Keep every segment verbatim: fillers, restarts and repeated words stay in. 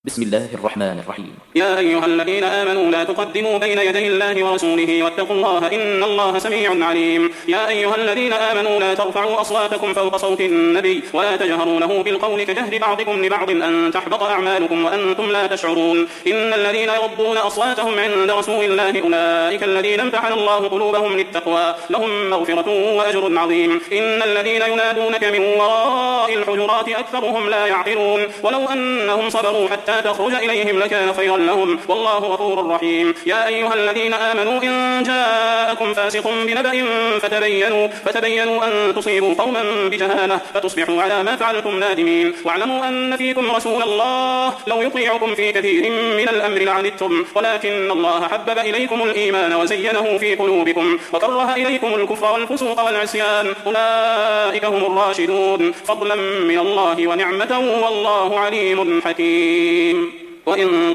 بسم الله الرحمن الرحيم. يا أيها الذين آمنوا لا تقدموا بين يدي الله ورسوله واتقوا الله إن الله سميع عليم. يا أيها الذين آمنوا لا ترفعوا أصواتكم فوق صوت النبي ولا تجهروا له بالقول كجهر بعضكم لبعض أن تحبط أعمالكم وأنتم لا تشعرون. إن الذين يغضون أصواتهم عند رسول الله أولئك الذين امتحن الله قلوبهم للتقوى لهم مغفرة وأجر عظيم. إن الذين ينادونك من وراء الحجرات أكثرهم لا يعقلون. ولو أنهم صبروا حتى تخرج إليهم لكان خيرا لهم والله غفور رحيم. يا أيها الذين آمنوا إن جاءكم فاسق بنبأ فتبينوا, فتبينوا أن تصيبوا قوما بجهالة فتصبحوا على ما فعلتم نادمين. واعلموا أن فيكم رسول الله لو يطيعكم في كثير من الأمر لعنتم ولكن الله حبب إليكم الإيمان وزينه في قلوبكم وكره إليكم الكفر والفسوق والعصيان أولئك هم الراشدون فضلا من الله ونعمة والله عليم حكيم. وإن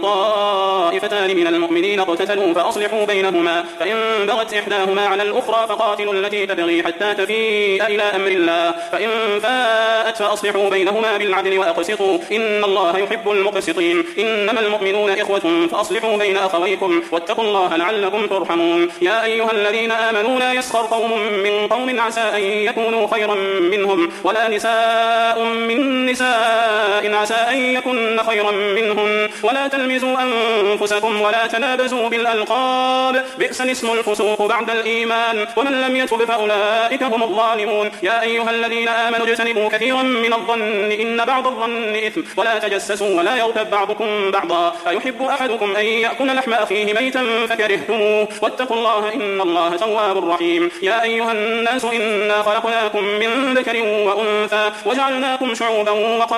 طائفتان من المؤمنين اقتتلوا فأصلحوا بينهما فإن بغت إحداهما على الأخرى فقاتلوا التي تبغي حتى تفيء إلى أمر الله فإن فاءت فأصلحوا بينهما بالعدل وأقسطوا إن الله يحب المقسطين. إنما المؤمنون إخوة فأصلحوا بين أخويكم واتقوا الله لعلكم ترحمون. يا أيها الذين آمنوا لا يسخر قوم من قوم عسى أن يكونوا خيرا منهم ولا نساء من نساء عسى أن يكن خيرا منهم ولا تلمزوا أنفسكم ولا تنابزوا بالألقاب بئس الاسم الفسوق بعد الإيمان ومن لم يتب فأولئك هم الظالمون. يا أيها الذين آمنوا اجتنبوا كثيرا من الظن إن بعض الظن إثم ولا تجسسوا ولا يغتب بعضكم بعضا أيحب أحدكم أن يأكل لحم أخيه ميتا فكرهتموه واتقوا الله إن الله تواب رحيم. يا أيها الناس إنا خلقناكم من ذكر وأنثى وجعلناكم شعوبا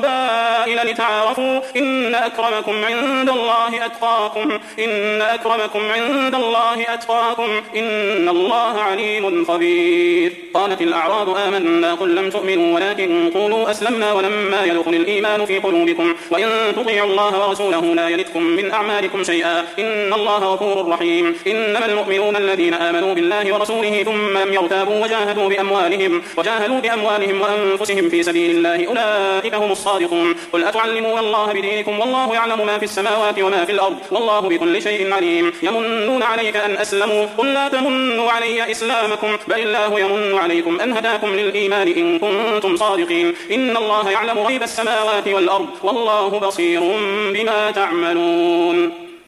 وقبائل لتعارفوا إن أكرمكم عند الله أتقاكم إن أكرمكم عند الله أتقاكم إن الله عليم خبير. قالت الأعراب آمنا قل لم تؤمنوا ولكن قولوا أسلمنا ولما يدخل الإيمان في قلوبكم وإن تطيعوا الله ورسوله لا يلدكم من أعمالكم شيئا إن الله غفور رحيم. إنما المؤمنون الذين آمنوا بالله ورسوله ثم لم يرتابوا وجاهدوا بأموالهم وجاهدوا بأموالهم وأنفسهم في سبيل الله أولئك هم الصادقون. قل أتعلمون الله بدينكم والله يعلم ما في السماوات وما في الأرض والله بكل شيء عليم. يمنون عليك أن أسلموا قل لا تمنوا علي إسلامكم بل الله يمن عليكم أن هداكم للإيمان إن كنتم صادقين. إن الله يعلم غيب السماوات والأرض والله بصير بما تعملون.